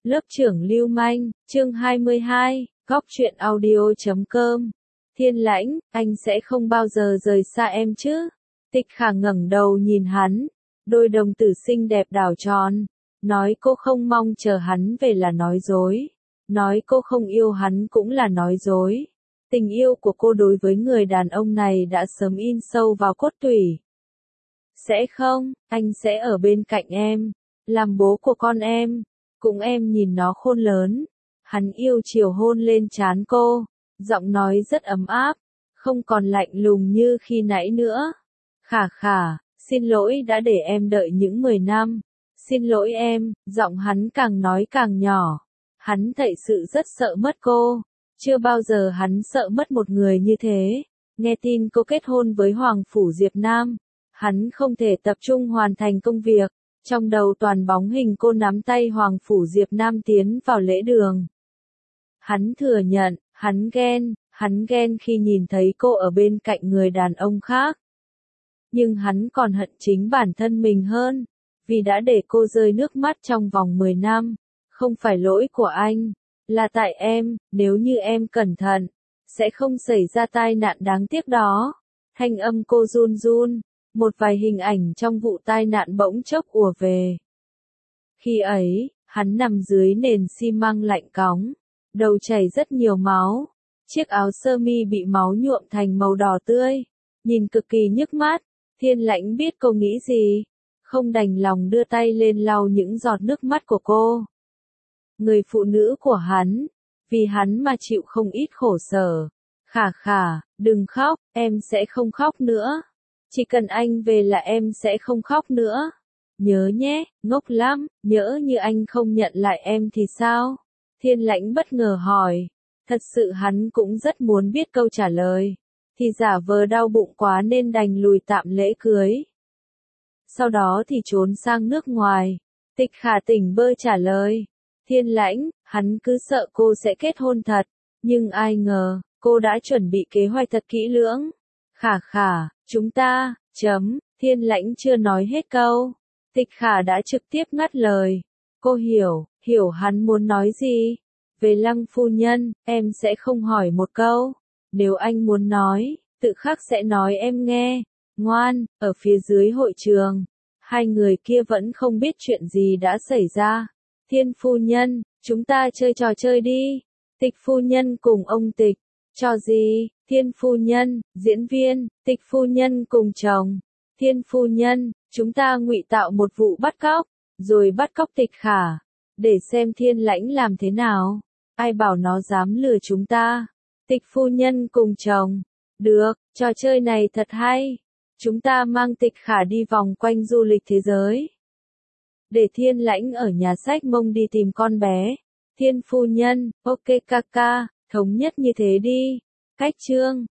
Lớp trưởng lưu manh, chương 22, góc truyện audio.com. Thiên Lãnh, anh sẽ không bao giờ rời xa em chứ? Tịch Khả ngẩng đầu nhìn hắn, đôi đồng tử xinh đẹp đảo tròn, nói cô không mong chờ hắn về là nói dối, nói cô không yêu hắn cũng là nói dối. Tình yêu của cô đối với người đàn ông này đã sớm in sâu vào cốt tủy. Sẽ không, anh sẽ ở bên cạnh em, làm bố của con em, cùng em nhìn nó khôn lớn. Hắn yêu chiều hôn lên trán cô, giọng nói rất ấm áp, không còn lạnh lùng như khi nãy nữa. Khả Khả, xin lỗi đã để em đợi những 10 năm. Xin lỗi em, giọng hắn càng nói càng nhỏ. Hắn thật sự rất sợ mất cô. Chưa bao giờ hắn sợ mất một người như thế. Nghe tin cô kết hôn với Hoàng Phủ Diệp Nam, hắn không thể tập trung hoàn thành công việc. Trong đầu toàn bóng hình cô nắm tay Hoàng Phủ Diệp Nam tiến vào lễ đường. Hắn thừa nhận, hắn ghen khi nhìn thấy cô ở bên cạnh người đàn ông khác. Nhưng hắn còn hận chính bản thân mình hơn, vì đã để cô rơi nước mắt trong vòng 10 năm. Không phải lỗi của anh, là tại em, nếu như em cẩn thận, sẽ không xảy ra tai nạn đáng tiếc đó. Thanh âm cô run run, một vài hình ảnh trong vụ tai nạn bỗng chốc ùa về. Khi ấy, hắn nằm dưới nền xi măng lạnh cóng, đầu chảy rất nhiều máu, chiếc áo sơ mi bị máu nhuộm thành màu đỏ tươi, nhìn cực kỳ nhức mắt. Thiên Lãnh biết cô nghĩ gì, không đành lòng đưa tay lên lau những giọt nước mắt của cô. Người phụ nữ của hắn, vì hắn mà chịu không ít khổ sở. Khả Khả, đừng khóc, em sẽ không khóc nữa. Chỉ cần anh về là em sẽ không khóc nữa. Nhớ nhé, ngốc lắm, nhỡ như anh không nhận lại em thì sao? Thiên Lãnh bất ngờ hỏi. Thật sự hắn cũng rất muốn biết câu trả lời. Thì giả vờ đau bụng quá nên đành lùi tạm lễ cưới. Sau đó thì trốn sang nước ngoài. Tịch Khả tỉnh bơ trả lời. Thiên Lãnh, hắn cứ sợ cô sẽ kết hôn thật. Nhưng ai ngờ, cô đã chuẩn bị kế hoạch thật kỹ lưỡng. Khả Khả, chúng ta, Thiên Lãnh chưa nói hết câu. Tịch Khả đã trực tiếp ngắt lời. Cô hiểu hắn muốn nói gì. Về Lăng phu nhân, em sẽ không hỏi một câu. Nếu anh muốn nói, tự khắc sẽ nói em nghe. Ngoan, ở phía dưới hội trường. Hai người kia vẫn không biết chuyện gì đã xảy ra. Thiên phu nhân, chúng ta chơi trò chơi đi. Tịch phu nhân cùng ông Tịch. Trò gì? Thiên phu nhân, diễn viên. Tịch phu nhân cùng chồng. Thiên phu nhân, chúng ta ngụy tạo một vụ bắt cóc, rồi bắt cóc Tịch Khả. Để xem Thiên Lãnh làm thế nào. Ai bảo nó dám lừa chúng ta. Tịch phu nhân cùng chồng. Được, trò chơi này thật hay. Chúng ta mang Tịch Khả đi vòng quanh du lịch thế giới. Để Thiên Lãnh ở nhà sách mông đi tìm con bé. Thiên phu nhân, ok ca ca, thống nhất như thế đi. Cách chương.